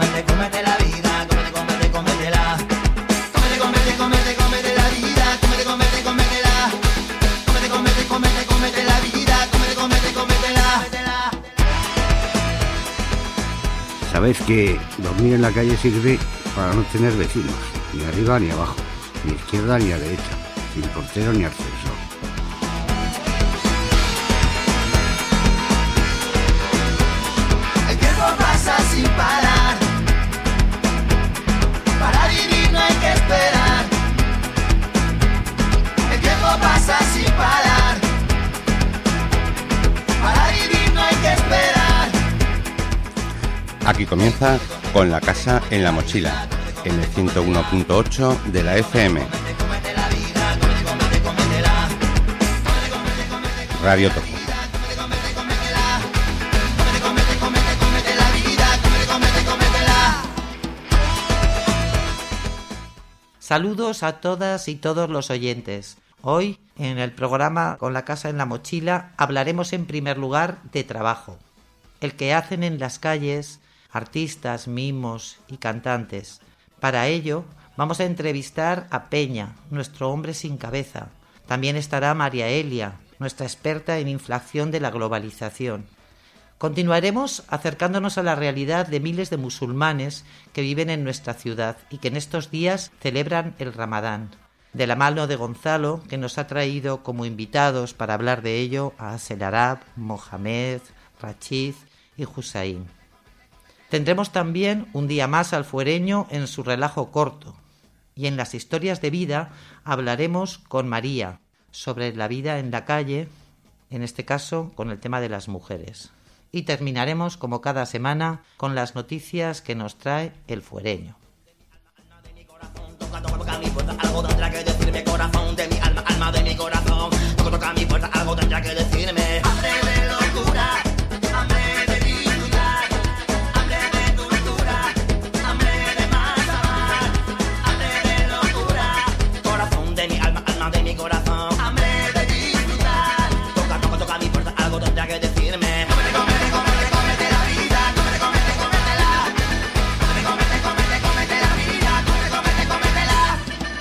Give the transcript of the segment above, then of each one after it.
cómete la vida, cómetela. Cómete la vida, cómetela. Cómete la vida, cómetela. Sabéis que dormir en la calle sirve para no tener vecinos, ni arriba ni abajo, ni izquierda ni a derecha, sin portero ni ascensor. El tiempo pasa sin parar. Para vivir no hay que esperar. El tiempo pasa sin parar. Para vivir no hay que esperar. Aquí comienza Con la casa en la mochila, en el 101.8 de la FM. Radio Topo. Saludos a todas y todos los oyentes. Hoy, en el programa Con la casa en la mochila, hablaremos en primer lugar de trabajo. El que hacen en las calles artistas, mimos y cantantes. Para ello, vamos a entrevistar a Peña, nuestro hombre sin cabeza. También estará María Elia, nuestra experta en inflación de la globalización. Continuaremos acercándonos a la realidad de miles de musulmanes que viven en nuestra ciudad y que en estos días celebran el Ramadán. De la mano de Gonzalo, que nos ha traído como invitados para hablar de ello a Asel Arab, Mohamed, Rachid y Hussein. Tendremos también un día más al fuereño en su relajo corto. Y en las historias de vida hablaremos con María sobre la vida en la calle, en este caso con el tema de las mujeres. Y terminaremos, como cada semana, con las noticias que nos trae el fuereño. Algo tendrá que decirme, corazón de mi alma, alma de mi corazón. Toca mi puerta, algo tendrá que decirme. Hambre de locura, hambre de disfrutar, hambre de dulzura, hambre de más amar, hambre de locura. Corazón de mi alma, alma de mi corazón. Hambre de disfrutar. Toca mi puerta, algo tendrá que decirme. Cómete la vida, cómetela. Cómete la vida, cómetela.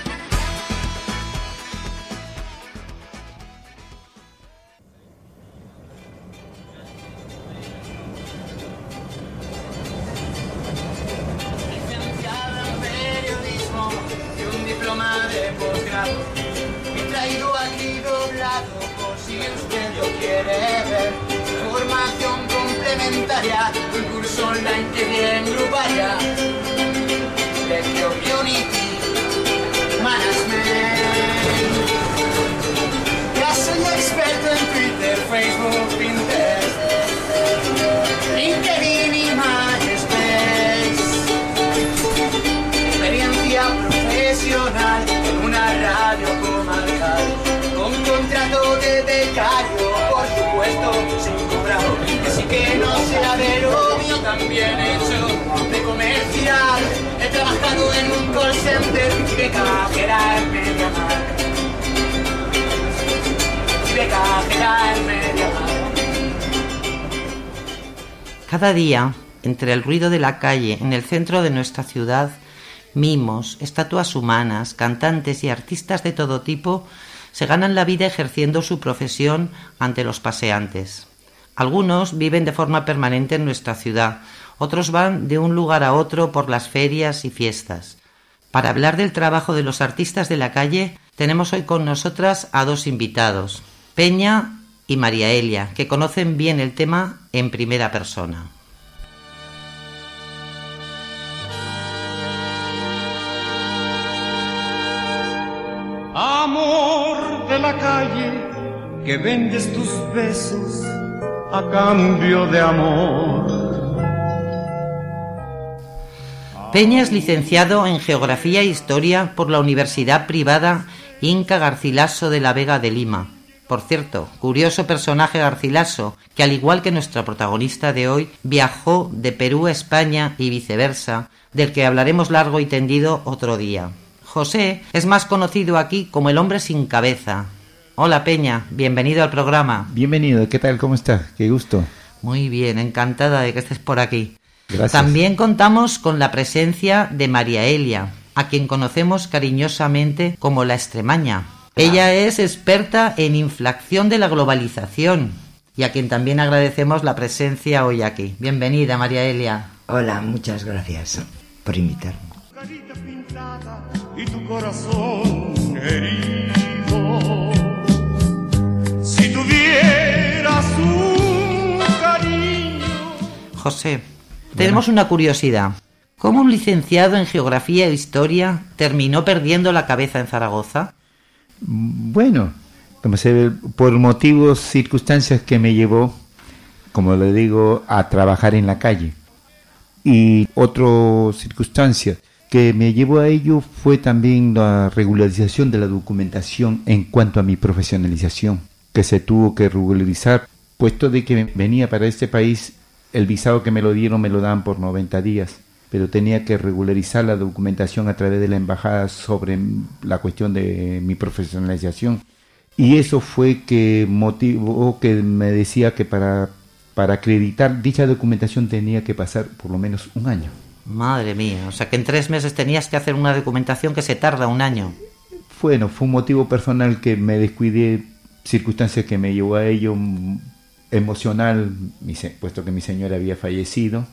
Licenciada en periodismo y un diploma de posgrado. Me he traído aquí doblado por si usted lo quiere ver. Formación complementaria, un curso online que bien gruparia. De Community Management. Ya soy experto en Twitter, Facebook, Pinterest, LinkedIn y MySpace. Experiencia profesional en una radio comarcal, con contrato de becario, por supuesto, sin cobrar. Así que no será de lo mío, también he hecho de comercial. He trabajado en un call center y de cajera en MediaMarkt. Cada día, entre el ruido de la calle, en el centro de nuestra ciudad, mimos, estatuas humanas, cantantes y artistas de todo tipo se ganan la vida ejerciendo su profesión ante los paseantes. Algunos viven de forma permanente en nuestra ciudad, otros van de un lugar a otro por las ferias y fiestas. Para hablar del trabajo de los artistas de la calle, tenemos hoy con nosotras a dos invitados, Peña y María Elia, que conocen bien el tema en primera persona. Amor de la calle, que vendes tus besos a cambio de amor. Peña es licenciado en Geografía e Historia por la Universidad Privada Inca Garcilaso de la Vega de Lima. Por cierto, curioso personaje Garcilaso, que al igual que nuestra protagonista de hoy, viajó de Perú a España y viceversa, del que hablaremos largo y tendido otro día. José es más conocido aquí como el hombre sin cabeza. Hola Peña, bienvenido al programa. Bienvenido, ¿qué tal? ¿Cómo estás? Qué gusto. Muy bien, encantada de que estés por aquí. Gracias. También contamos con la presencia de María Elia, a quien conocemos cariñosamente como la extremaña. Ella es experta en inflación de la globalización y a quien también agradecemos la presencia hoy aquí. Bienvenida, María Elia. Hola, muchas gracias por invitarme. Carita pintada y tu corazón herido. Si tuvieras un cariño. José, tenemos una curiosidad. ¿Cómo un licenciado en Geografía e Historia terminó perdiendo la cabeza en Zaragoza? Bueno, como se ve, por motivos, circunstancias que me llevó, como le digo, a trabajar en la calle. Y otra circunstancia que me llevó a ello fue también la regularización de la documentación en cuanto a mi profesionalización, que se tuvo que regularizar, puesto de que venía para este país, el visado que me lo dieron me lo daban por 90 días, pero tenía que regularizar la documentación a través de la embajada sobre la cuestión de mi profesionalización. Y eso fue que motivó que me decía que para acreditar dicha documentación tenía que pasar por lo menos un año. Madre mía, o sea que en 3 meses tenías que hacer una documentación que se tarda un año. Bueno, fue un motivo personal que me descuidé, circunstancias que me llevó a ello, emocional, puesto que mi señora había fallecido.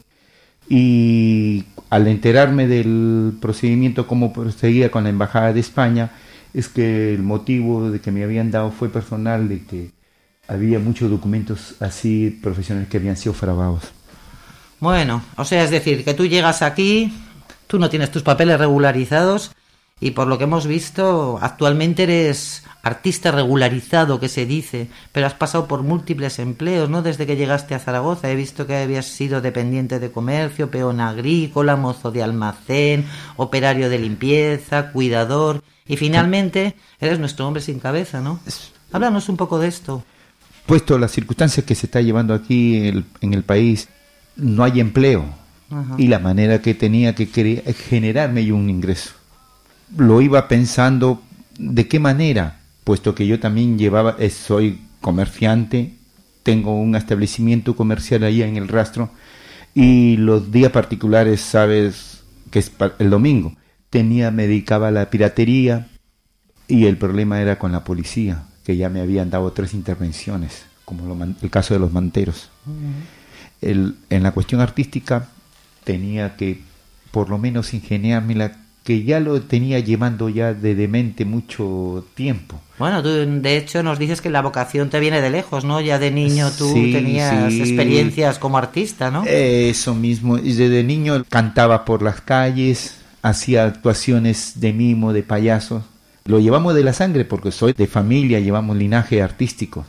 Y al enterarme del procedimiento, cómo proseguía con la Embajada de España, es que el motivo de que me habían dado fue personal, de que había muchos documentos así profesionales que habían sido fraguados. Bueno, o sea, es decir, que tú llegas aquí, tú no tienes tus papeles regularizados y por lo que hemos visto, actualmente eres artista regularizado, que se dice, pero has pasado por múltiples empleos, ¿no? Desde que llegaste a Zaragoza he visto que habías sido dependiente de comercio, peón agrícola, mozo de almacén, operario de limpieza, cuidador y finalmente eres nuestro hombre sin cabeza, ¿no? Háblanos un poco de esto. Puesto las circunstancias que se está llevando aquí en el país, no hay empleo. Ajá. Y la manera que tenía que generarme yo un ingreso. Lo iba pensando de qué manera, puesto que yo también soy comerciante, tengo un establecimiento comercial ahí en el Rastro y los días particulares, sabes, que es el domingo, me dedicaba a la piratería y el problema era con la policía, que ya me habían dado 3 intervenciones, como el caso de los manteros. Uh-huh. En la cuestión artística tenía que por lo menos ingeniármela, que ya lo tenía llevando ya de demente mucho tiempo. Bueno, tú de hecho nos dices que la vocación te viene de lejos, ¿no? Ya de niño tú tenías experiencias como artista, ¿no? Eso mismo, y desde niño cantaba por las calles, hacía actuaciones de mimo, de payaso. Lo llevamos de la sangre porque soy de familia, llevamos linaje artístico.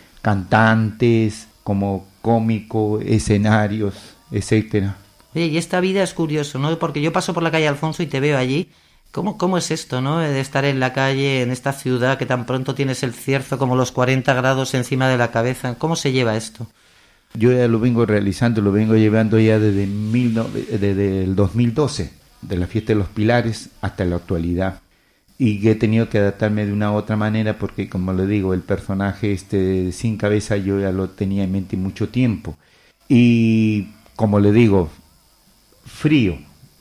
Cantantes, como cómico, escenarios, etcétera. Oye, y esta vida es curioso, ¿no? Porque yo paso por la calle Alfonso y te veo allí. ¿Cómo es esto, no? De estar en la calle, en esta ciudad, que tan pronto tienes el cierzo como los 40 grados encima de la cabeza. ¿Cómo se lleva esto? Yo ya lo vengo realizando, lo vengo llevando ya desde el 2012, de la fiesta de los Pilares hasta la actualidad. Y he tenido que adaptarme de una u otra manera porque, como le digo, el personaje sin cabeza yo ya lo tenía en mente mucho tiempo. Y, como le digo, frío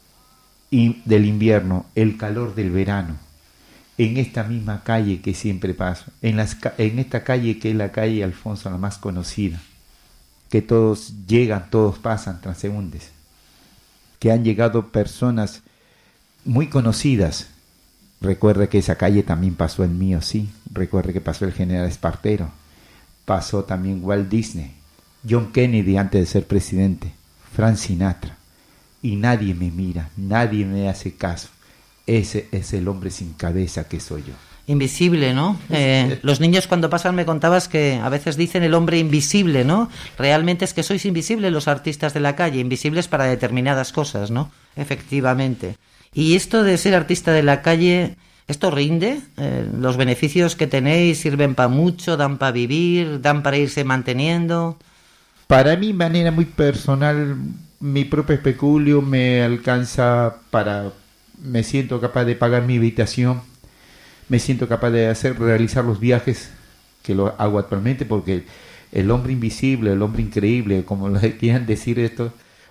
y del invierno, el calor del verano, en esta misma calle que siempre paso, en esta calle que es la calle Alfonso, la más conocida, que todos llegan, todos pasan, transeúntes, que han llegado personas muy conocidas. Recuerde que esa calle también pasó el mío, sí, recuerde que pasó el general Espartero, pasó también Walt Disney, John Kennedy antes de ser presidente, Frank Sinatra. Y nadie me mira, nadie me hace caso. Ese es el hombre sin cabeza que soy yo. Invisible, ¿no? Los niños cuando pasan me contabas que a veces dicen el hombre invisible, ¿no? Realmente es que sois invisibles los artistas de la calle, invisibles para determinadas cosas, ¿no? Efectivamente. Y esto de ser artista de la calle, ¿esto rinde? ¿Los beneficios que tenéis sirven para mucho, dan para vivir, dan para irse manteniendo? Para mí, de manera muy personal, mi propio especulio me alcanza me siento capaz de pagar mi habitación, me siento capaz de realizar los viajes que lo hago actualmente, porque el hombre invisible, el hombre increíble, como le quieran decir esto,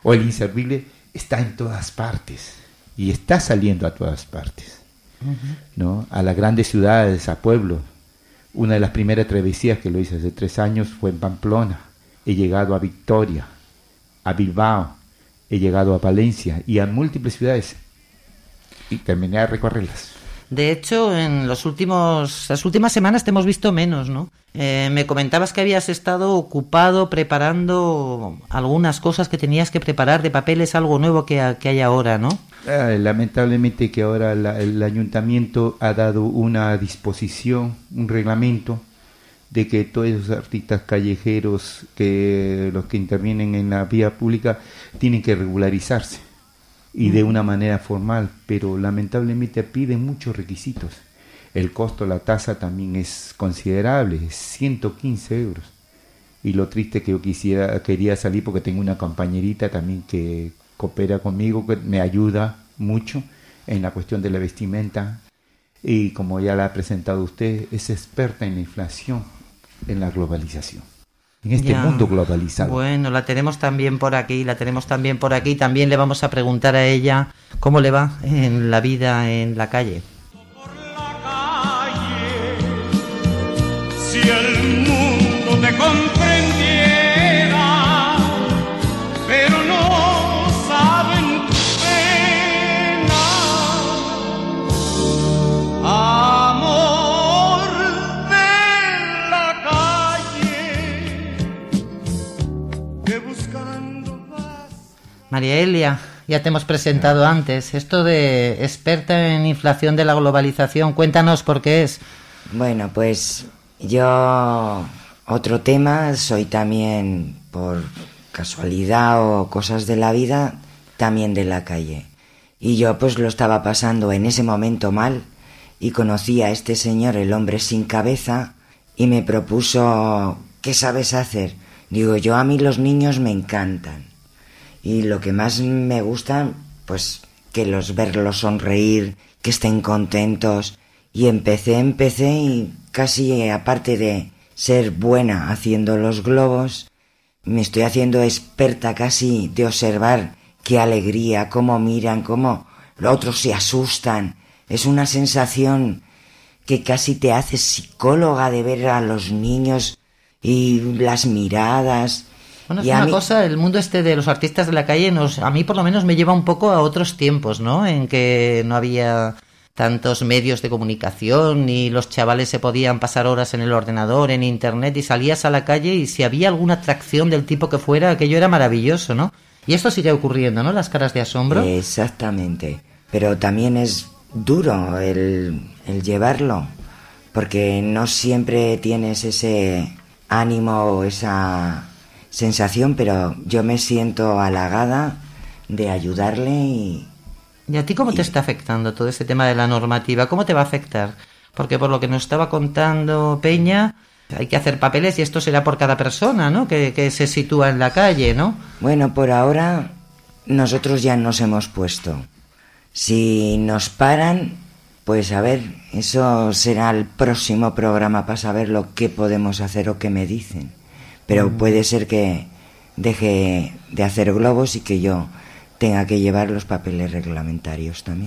o el inservible está en todas partes y está saliendo a todas partes, ¿no? A las grandes ciudades, a pueblos. Una de las primeras travesías que lo hice hace 3 años fue en Pamplona. He llegado a Victoria, a Bilbao, he llegado a Valencia y a múltiples ciudades y terminé a recorrerlas. De hecho, en las últimas semanas te hemos visto menos, ¿no? Me comentabas que habías estado ocupado preparando algunas cosas que tenías que preparar de papeles, algo nuevo que hay ahora, ¿no? Lamentablemente que ahora el ayuntamiento ha dado una disposición, un reglamento, de que todos esos artistas callejeros, los que intervienen en la vía pública, tienen que regularizarse. Y de una manera formal, pero lamentablemente piden muchos requisitos. El costo, la tasa también es considerable, es 115 euros. Y lo triste que yo quería salir porque tengo una compañerita también que coopera conmigo, que me ayuda mucho en la cuestión de la vestimenta. Y como ya la ha presentado usted, es experta en la inflación, en la globalización. En este mundo globalizado. Bueno, la tenemos también por aquí. También le vamos a preguntar a ella cómo le va en la vida en la calle. Por la calle, si el mundo te comprendiera, pero no saben tu pena. Amor de la calle, que buscando paz. María Elia, ya te hemos presentado antes. Esto de experta en inflación de la globalización, cuéntanos por qué es. Bueno, pues yo, otro tema, soy también, por casualidad o cosas de la vida, también de la calle. Y yo pues lo estaba pasando en ese momento mal y conocí a este señor, el hombre sin cabeza, y me propuso: ¿qué sabes hacer? Digo, yo, a mí los niños me encantan. Y lo que más me gusta, pues verlos sonreír, que estén contentos. Y empecé y casi, aparte de ser buena haciendo los globos, me estoy haciendo experta casi de observar qué alegría, cómo miran, cómo los otros se asustan. Es una sensación que casi te hace psicóloga de ver a los niños y las miradas. Bueno, es una cosa, el mundo de los artistas de la calle a mí por lo menos me lleva un poco a otros tiempos, ¿no? En que no había tantos medios de comunicación y los chavales se podían pasar horas en el ordenador, en internet, y salías a la calle y si había alguna atracción del tipo que fuera, aquello era maravilloso, ¿no? Y esto sigue ocurriendo, ¿no? Las caras de asombro. Exactamente, pero también es duro el llevarlo, porque no siempre tienes ese ánimo o esa sensación, pero yo me siento halagada de ayudarle. ¿Y a ti cómo te está afectando todo este tema de la normativa? ¿Cómo te va a afectar? Porque por lo que nos estaba contando Peña, hay que hacer papeles y esto será por cada persona, ¿no? Que se sitúa en la calle, ¿no? Bueno, por ahora nosotros ya nos hemos puesto. Si nos paran, pues a ver, eso será el próximo programa para saber lo que podemos hacer o qué me dicen. Pero puede ser que deje de hacer globos y que yo tenga que llevar los papeles reglamentarios también.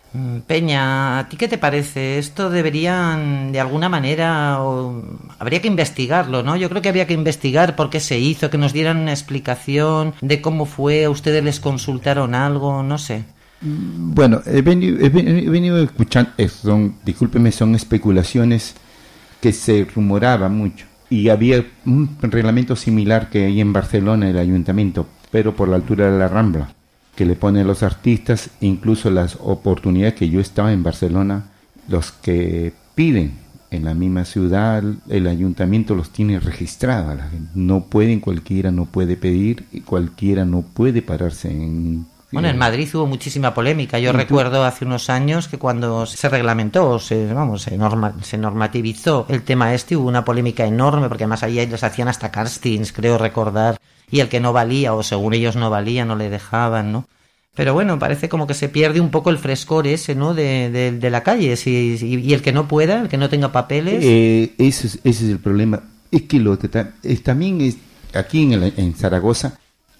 Peña, ¿a ti qué te parece? Esto deberían, de alguna manera, habría que investigarlo, ¿no? Yo creo que habría que investigar por qué se hizo, que nos dieran una explicación de cómo fue, a ustedes les consultaron algo, no sé. Bueno, he venido escuchando, discúlpeme, son especulaciones que se rumoraban mucho. Y había un reglamento similar que hay en Barcelona, el ayuntamiento, pero por la altura de la Rambla, que le pone a los artistas, incluso las oportunidades que yo estaba en Barcelona, los que piden en la misma ciudad, el ayuntamiento los tiene registrados. No pueden, cualquiera no puede pedir, y cualquiera no puede pararse en... Bueno, en Madrid hubo muchísima polémica. Yo recuerdo hace unos años que cuando se reglamentó, se normativizó el tema hubo una polémica enorme, porque además ahí les hacían hasta castings, creo recordar, y el que no valía, o según ellos no valía, no le dejaban, ¿no? Pero bueno, parece como que se pierde un poco el frescor ese, ¿no? De la calle, y el que no pueda, el que no tenga papeles... Ese es el problema. Es que también aquí en Zaragoza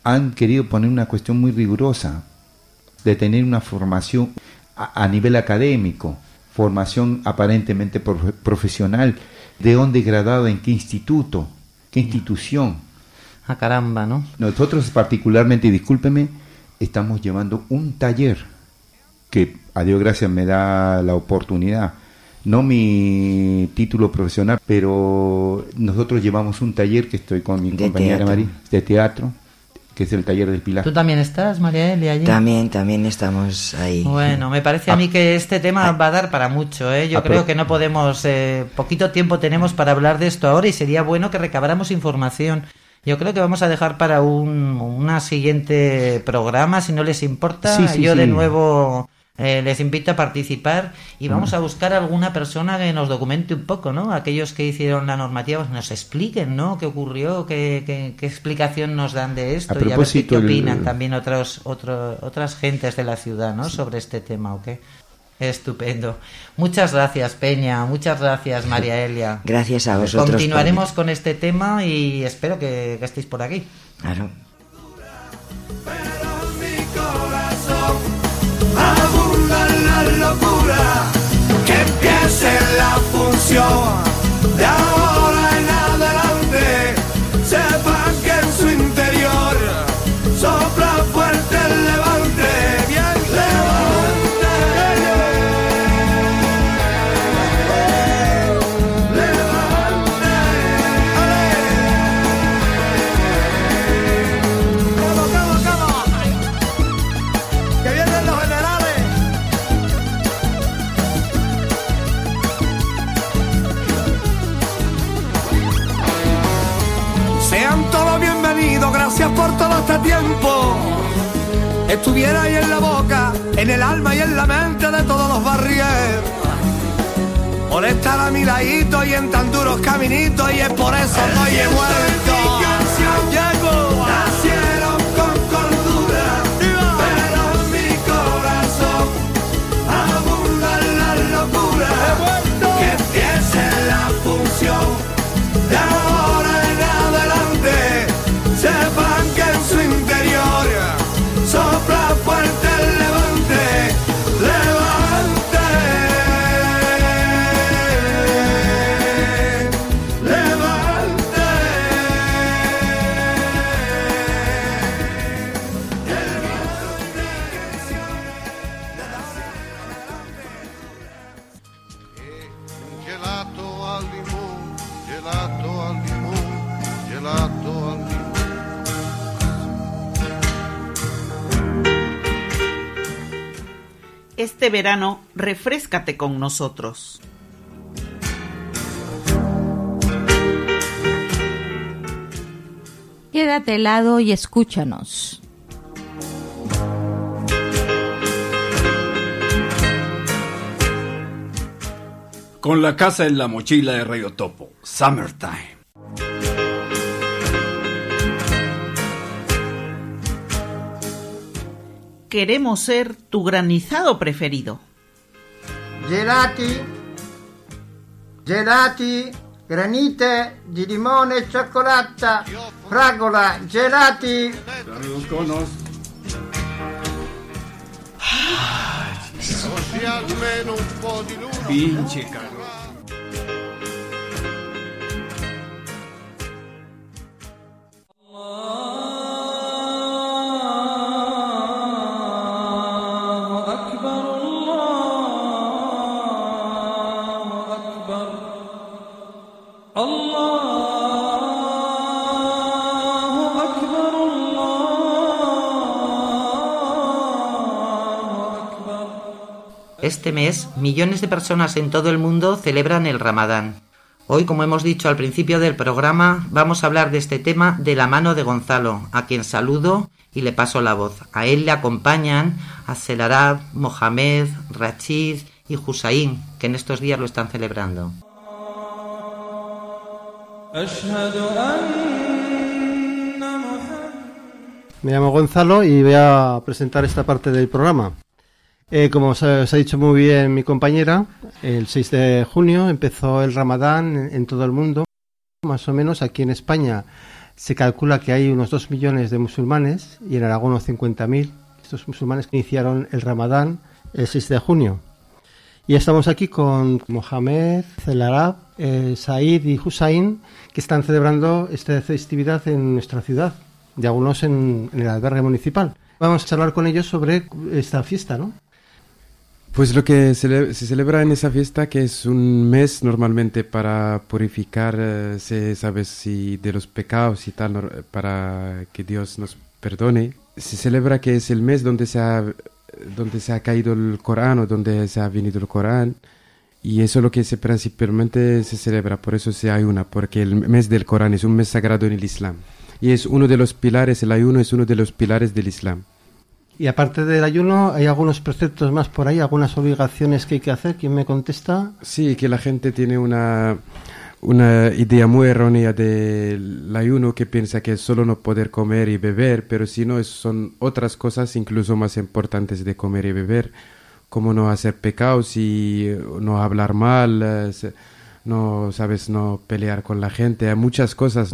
han querido poner una cuestión muy rigurosa de tener una formación a nivel académico, formación aparentemente profesional, de dónde graduado, en qué instituto, qué institución. Ah, caramba, ¿no? Nosotros particularmente, y discúlpeme, estamos llevando un taller que a Dios gracias me da la oportunidad, no mi título profesional, pero nosotros llevamos un taller que estoy con mi compañera María, de teatro, que es el taller del Pilar. ¿Tú también estás, María Elia, allí? También estamos ahí. Bueno, me parece a mí que este tema va a dar para mucho, ¿eh? Yo creo que no podemos, poquito tiempo tenemos para hablar de esto ahora y sería bueno que recabáramos información. Yo creo que vamos a dejar para una siguiente programa, si no les importa. Sí, Yo de nuevo les invito a participar y vamos a buscar alguna persona que nos documente un poco, ¿no? Aquellos que hicieron la normativa, pues nos expliquen, ¿no? ¿Qué ocurrió? ¿Qué explicación nos dan de esto? Y a ver qué opinan también otras gentes de la ciudad, ¿no? Sobre este tema, ¿o qué? Estupendo. Muchas gracias, Peña. Muchas gracias, María Elia. Gracias a vosotros. Continuaremos con este tema y espero que estéis por aquí. Claro. Pero en mi corazón abunda la locura. Que empiece la función de ahora en adelante. Sepan que en su interior sopla fuerte el levante. Bien levante. Levante. ¡Cómo! Que vienen los generales. Sean todos bienvenidos, gracias por todo este tiempo. Estuviera ahí en la boca, en el alma y en la mente de todos los barrios. Por estar a mi ladito y en tan duros caminitos, y es por eso que hoy he vuelto. Llego, nacieron con cordura, pero en mi corazón abunda la locura. Que empiece la función de ahora en adelante. Sepan que en su interior sopla fuerte el levante. Levante. Levante. Gelato al limón, gelato al limón, gelato al limón. Este verano, refréscate con nosotros. Quédate helado y escúchanos. Con la casa en la mochila de Radio Topo, Summertime. Queremos ser tu granizado preferido. Gelati, granite di limone e cioccolata, fragola, gelati. Così almeno un po' di luna. Pinche caro. Este mes, millones de personas en todo el mundo celebran el Ramadán. Hoy, como hemos dicho al principio del programa, vamos a hablar de este tema de la mano de Gonzalo, a quien saludo y le paso la voz. A él le acompañan Abselarab, Mohamed, Rachid y Hussain, que en estos días lo están celebrando. Me llamo Gonzalo y voy a presentar esta parte del programa. Como os ha dicho muy bien mi compañera, el 6 de junio empezó el Ramadán en todo el mundo. Más o menos aquí en España Se calcula que hay unos 2 millones de musulmanes y en Aragón unos 50.000. Estos musulmanes iniciaron el Ramadán el 6 de junio. Y estamos aquí con Mohamed, Celarab, Said y Hussein, que están celebrando esta festividad en nuestra ciudad, y algunos en el albergue municipal. Vamos a charlar con ellos sobre esta fiesta, ¿no? Pues lo que se celebra en esa fiesta, que es un mes normalmente para purificarse, ¿sabes? Si de los pecados y tal, para que Dios nos perdone. Se celebra que es el mes donde se ha caído el Corán, o donde se ha venido el Corán, y eso es lo que principalmente se celebra, por eso se ayuna, porque el mes del Corán es un mes sagrado en el Islam, y es uno de los pilares, el ayuno es uno de los pilares del Islam. Y aparte del ayuno, ¿hay algunos preceptos más por ahí, algunas obligaciones que hay que hacer? ¿Quién me contesta? Sí, que la gente tiene una idea muy errónea del ayuno, que piensa que es solo no poder comer y beber, pero si no, son otras cosas incluso más importantes de comer y beber, como no hacer pecados y no hablar mal, no, ¿sabes? No pelear con la gente. Hay muchas cosas,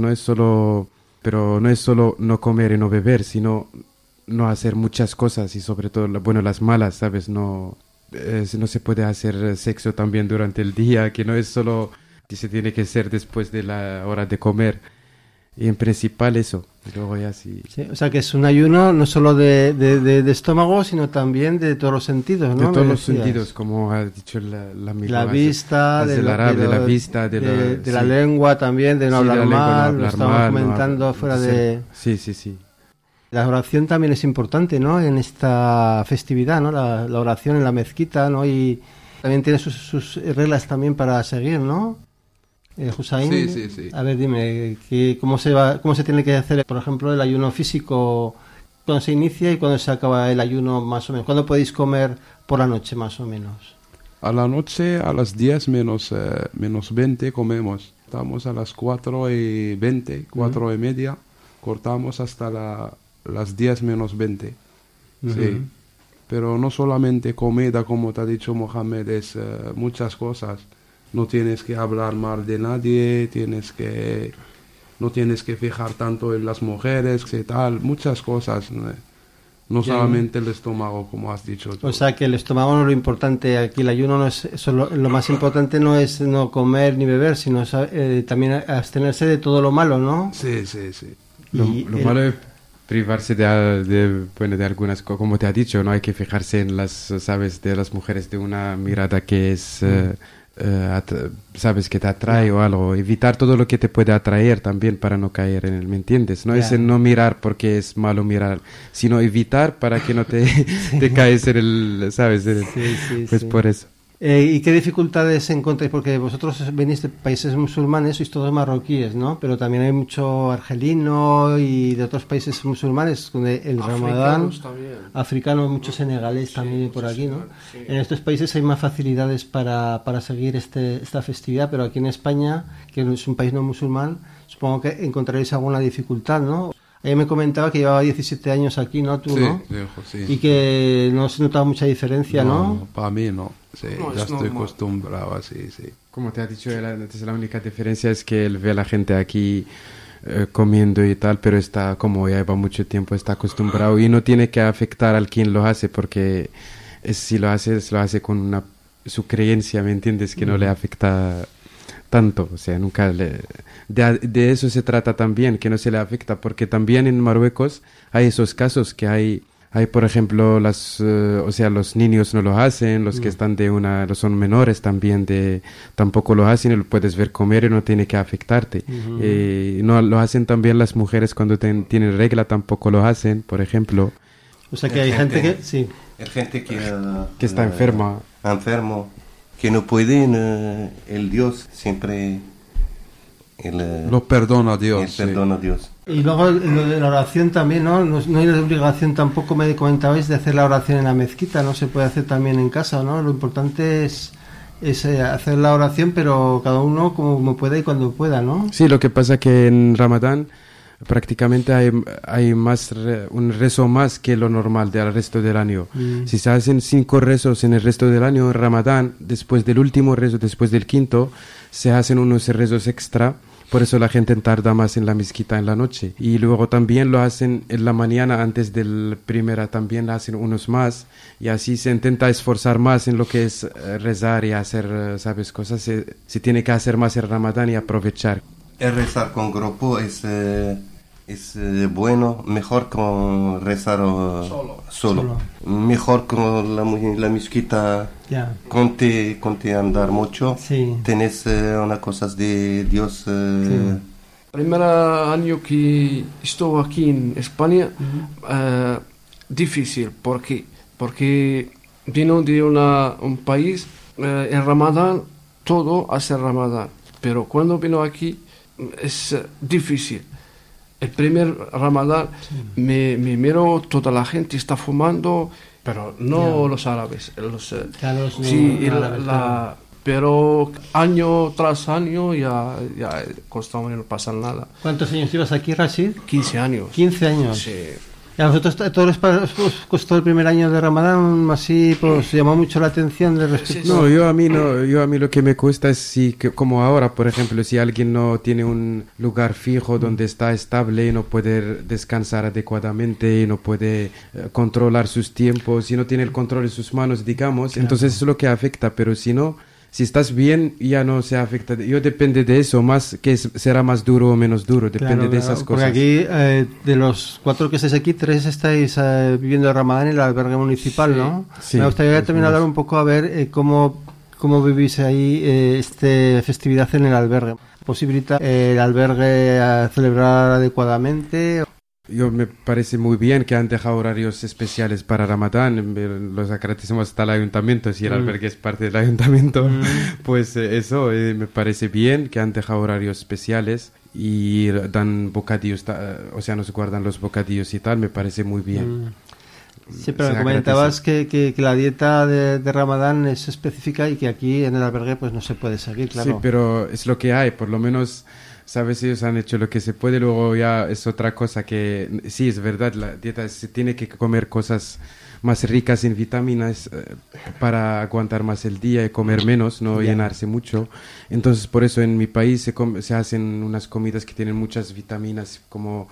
pero no es solo no comer y no beber, sino no hacer muchas cosas, y sobre todo, bueno, las malas, ¿sabes? No se puede hacer sexo también durante el día, que no es solo que se tiene que hacer después de la hora de comer, y en principal eso. Y luego ya sí, o sea que es un ayuno no solo de estómago, sino también de todos los sentidos, ¿no? De todos los sentidos, como ha dicho la vista, de la vista, de la lengua también, de no hablar mal, lo estamos comentando fuera de... Sí. La oración también es importante, ¿no? En esta festividad, ¿no? La oración en la mezquita, ¿no? Y también tiene sus reglas también para seguir, ¿no? Hussein. Sí. A ver, dime, ¿cómo se tiene que hacer, por ejemplo, el ayuno físico? ¿Cuándo se inicia y cuándo se acaba el ayuno, más o menos? ¿Cuándo podéis comer por la noche, más o menos? A la noche, a las 10 menos 20 comemos. Estamos a las 4:20, 4:30. Cortamos hasta las 10 menos 20. Sí. Pero no solamente comida, como te ha dicho Mohamed, es muchas cosas. No tienes que hablar mal de nadie, no tienes que fijar tanto en las mujeres, y tal, muchas cosas. No solamente el estómago, como has dicho tú. O sea que el estómago no es lo importante aquí, el ayuno no es lo más importante, no es no comer ni beber, sino también abstenerse de todo lo malo, ¿no? Sí. Lo malo es privarse de algunas cosas, como te ha dicho, no hay que fijarse en de las mujeres de una mirada que es, sabes, que te atrae o algo, evitar todo lo que te puede atraer también para no caer en él, ¿me entiendes? No es en no mirar porque es malo mirar, sino evitar para que no te caes en el, ¿sabes? Por eso. ¿Y qué dificultades encontráis? Porque vosotros venís de países musulmanes, sois todos marroquíes, ¿no? Pero también hay mucho argelino y de otros países musulmanes, donde el Ramadán, africanos, muchos senegales también por aquí, ¿no? Sí. En estos países hay más facilidades para seguir esta festividad, pero aquí en España, que es un país no musulmán, supongo que encontraréis alguna dificultad, ¿no? Ella me comentaba que llevaba 17 años aquí, ¿no? Tú, ¿no? Sí. Y que no se notaba mucha diferencia, ¿no? No, para mí no. Sí, ya estoy acostumbrado así, sí. Como te ha dicho antes, la única diferencia es que él ve a la gente aquí comiendo y tal, pero está, como ya lleva mucho tiempo, está acostumbrado y no tiene que afectar al quien lo hace, porque si lo hace con su creencia, ¿me entiendes? Que no le afecta tanto, o sea, nunca de eso se trata también, que no se le afecta, porque también en Marruecos hay esos casos que hay por ejemplo, los niños no lo hacen, los que están son menores también, tampoco lo hacen, y lo puedes ver comer y no tiene que afectarte. No lo hacen también las mujeres cuando tienen regla, tampoco lo hacen, por ejemplo. O sea que hay gente que, sí. Hay gente que está enfermo, que no puede, el Dios siempre... lo perdona Dios. Dios. Y luego lo de la oración también, ¿no? No hay obligación tampoco, me comentabais, de hacer la oración en la mezquita, ¿no? Se puede hacer también en casa, ¿no? Lo importante es hacer la oración, pero cada uno como pueda y cuando pueda, ¿no? Sí, lo que pasa que en Ramadán prácticamente hay más un rezo más que lo normal del resto del año. Si se hacen 5 rezos en el resto del año, en Ramadán, después del último rezo, después del quinto, se hacen unos rezos extra, Por eso la gente tarda más en la mezquita en la noche. Y luego también lo hacen en la mañana antes del primera, también hacen unos más. Y así se intenta esforzar más en lo que es rezar y hacer, ¿sabes? Cosas. Se tiene que hacer más el Ramadán y aprovechar. El rezar con grupo es bueno, mejor que rezar solo. Mejor con la mezquita, conte andar mucho, tenés unas cosas de Dios. Primer año que estuve aquí en España, difícil, porque vino de un país, en Ramadán, todo hace Ramadán, pero cuando vino aquí es difícil. El primer Ramadán me miro, toda la gente está fumando, pero no los árabes. Pero año tras año ya constante, no pasa nada. ¿Cuántos años llevas aquí, Rashid? 15 años. 15 años. Sí. Y a vosotros todos os costó el primer año de Ramadán, así pues llamó mucho la atención de respecto. No, yo a mí lo que me cuesta es como ahora, por ejemplo, si alguien no tiene un lugar fijo donde está estable y no puede descansar adecuadamente, y no puede controlar sus tiempos, si no tiene el control en sus manos, digamos, entonces eso es lo que afecta, pero si no, si estás bien, ya no se afecta. Yo depende de eso, más que será más duro o menos duro, depende de esas cosas. Porque aquí, de los 4 que estáis aquí, 3 estáis viviendo el Ramadán en el albergue municipal, ¿no? Sí, me gustaría también hablar un poco, a ver, cómo vivís ahí esta festividad en el albergue. ¿Posibilita el albergue a celebrar adecuadamente? Me parece muy bien que han dejado horarios especiales para Ramadán, los agradecemos hasta el ayuntamiento, si el albergue es parte del ayuntamiento, pues eso, me parece bien que han dejado horarios especiales y dan bocadillos, o sea, nos guardan los bocadillos y tal, me parece muy bien. Sí, pero me comentabas que la dieta de Ramadán es específica y que aquí en el albergue pues no se puede seguir, claro. Sí, pero es lo que hay, por lo menos... Sabes, ellos han hecho lo que se puede, luego ya es otra cosa que sí, es verdad, la dieta se tiene que comer cosas más ricas en vitaminas para aguantar más el día y comer menos, no llenarse mucho. Entonces, por eso en mi país se hacen unas comidas que tienen muchas vitaminas como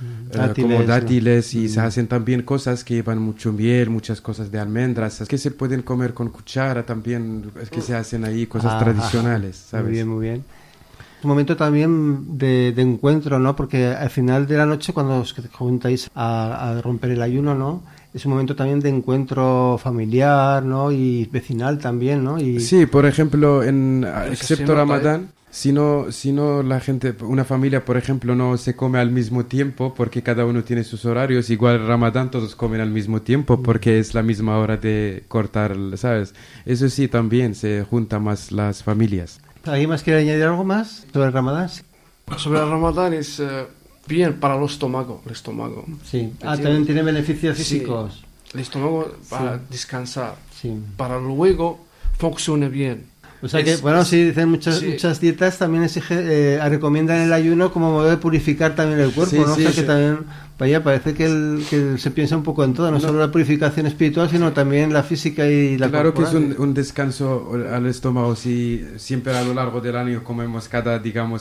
dátiles y se hacen también cosas que llevan mucho miel, muchas cosas de almendras, que se pueden comer con cuchara también, es que se hacen ahí cosas tradicionales, ¿sabes? Muy bien, muy bien. Un momento también de encuentro, ¿no? Porque al final de la noche, cuando os juntáis a romper el ayuno, ¿no? Es un momento también de encuentro familiar, ¿no? Y vecinal también, ¿no? Sí, por ejemplo, excepto Ramadán, si no la gente, una familia, por ejemplo, no se come al mismo tiempo porque cada uno tiene sus horarios, igual Ramadán todos comen al mismo tiempo porque es la misma hora de cortar, ¿sabes? Eso sí, también se juntan más las familias. ¿Alguien más quiere añadir algo más sobre el Ramadán? Sobre el Ramadán es bien para el estómago. Sí. También tiene beneficios físicos. Sí. El estómago para descansar. Sí. Para luego funcione bien. O sea que, bueno, sí, dicen muchas dietas también recomiendan el ayuno como modo de purificar también el cuerpo, ¿no? O sea que también, parece que se piensa un poco en todo, no solo la purificación espiritual, sino también la física y la corporal. Claro que es un descanso al estómago, si siempre a lo largo del año comemos cada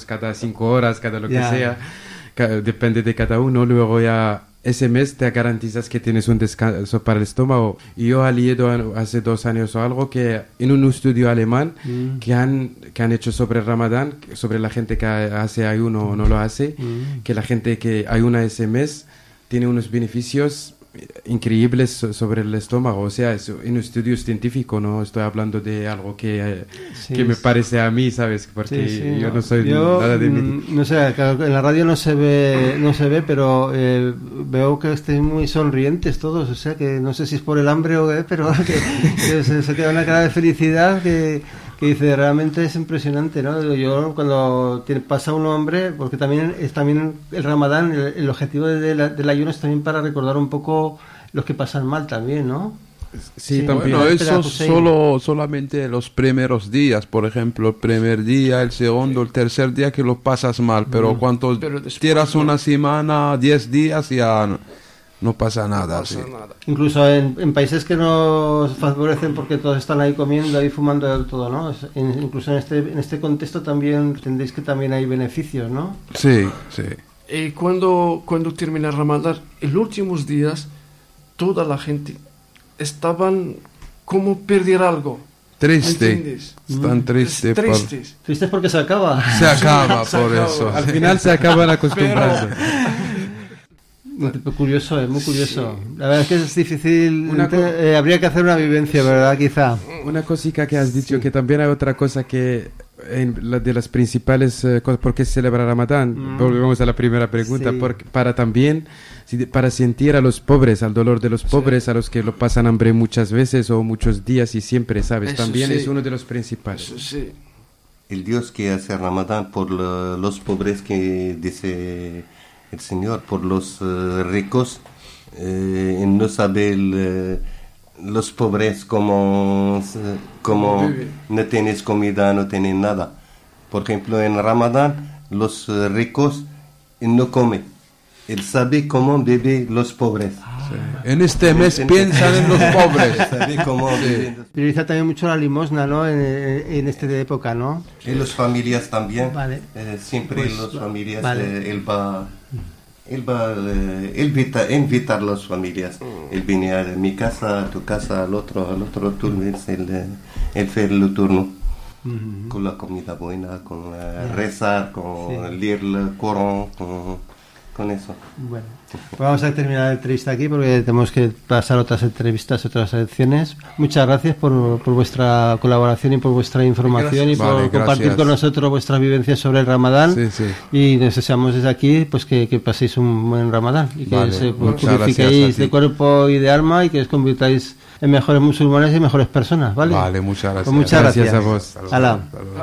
5 horas, cada lo que sea, depende de cada uno, luego ya... Ese mes te garantizas que tienes un descanso para el estómago. Y yo he leído hace 2 años o algo que en un estudio alemán que han hecho sobre el Ramadán, sobre la gente que hace ayuno o no lo hace, que la gente que ayuna ese mes tiene unos beneficios increíbles sobre el estómago. O sea, es un estudio científico, no estoy hablando de algo que me parece a mí, ¿sabes? Porque yo no soy nada de mí. No sé, claro, en la radio no se ve, pero veo que estáis muy sonrientes todos, o sea, que no sé si es por el hambre o qué, pero que se queda una cara de felicidad que dice, realmente es impresionante, ¿no? Yo cuando pasa un hombre, porque también el Ramadán, el objetivo del ayuno es también para recordar un poco los que pasan mal también, ¿no? Sí, también. Bueno, eso solamente los primeros días, por ejemplo, el primer día, el segundo, el tercer día que lo pasas mal, pero cuando tiras una semana, 10 días ya no pasa nada. No pasa nada. Incluso en países que nos favorecen porque todos están ahí comiendo y fumando todo, ¿no? Incluso en este contexto también entendéis que también hay beneficios, ¿no? Sí, sí. Y cuando termina Ramadán, en los últimos días, toda la gente estaban como perder algo. Triste. Están tristes. Tristes porque se acaba. Se acaba por eso. Al final se acaban acostumbrando. Muy curioso, es muy curioso. La verdad es que es difícil. Habría que hacer una vivencia, ¿verdad? Quizá. Una cosita que has dicho, que también hay otra cosa que de las principales cosas, ¿por qué se celebra Ramadán? Volvemos a la primera pregunta, para sentir a los pobres, al dolor de los pobres, a los que lo pasan hambre muchas veces o muchos días y siempre, ¿sabes? Eso también sí. es uno de los principales. Eso sí. El Dios que hace Ramadán por los pobres, que dice el Señor, por los ricos, no sabe los pobres como no tienes comida, no tienen nada. Por ejemplo, en Ramadán, los ricos no comen. Él sabe cómo viven los pobres. Sí. En este mes piensan en los pobres. Sabe cómo viven. Prioriza también mucho la limosna, ¿no? En esta época, ¿no? Y las familias también. Vale. Siempre Pues, las familias, vale. él va a invitar a las familias. Él viene a mi casa, a tu casa, al otro turno. Él hace el turno. Con la comida buena, con rezar, con leer el Corán, con eso. Bueno, pues vamos a terminar la entrevista aquí porque tenemos que pasar otras entrevistas, otras secciones. Muchas gracias por vuestra colaboración y por vuestra información y por compartir con nosotros vuestras vivencias sobre el Ramadán. Y les deseamos desde aquí pues que paséis un buen Ramadán y que se purifiquéis de cuerpo y de alma y que os convirtáis en mejores musulmanes y mejores personas, ¿vale? Vale, muchas gracias. Pues muchas gracias a vos. Alá.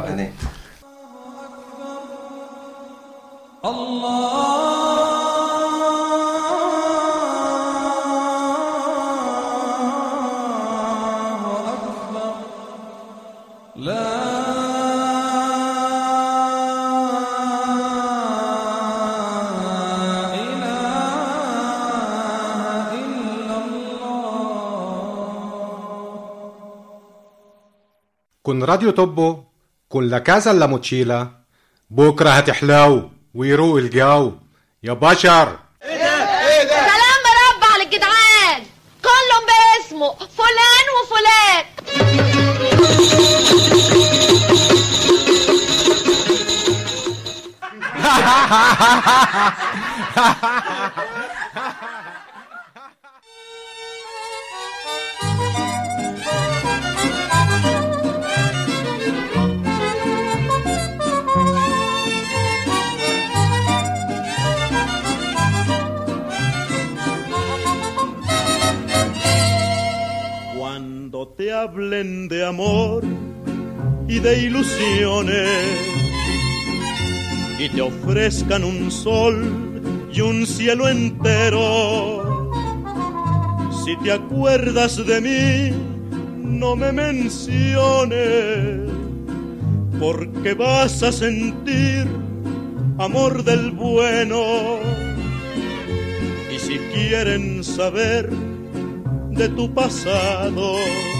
كن راديو توبو كن لا كازا لا موتشيلا بكره هتحلاو ويروق الجو يا بشر. سلام مربع للجدعان كلهم باسمه فلان وفلان. Cuando te hablen de amor y de ilusiones y te ofrezcan un sol y un cielo entero, si te acuerdas de mí, no me menciones, porque vas a sentir amor del bueno. Y si quieren saber de tu pasado,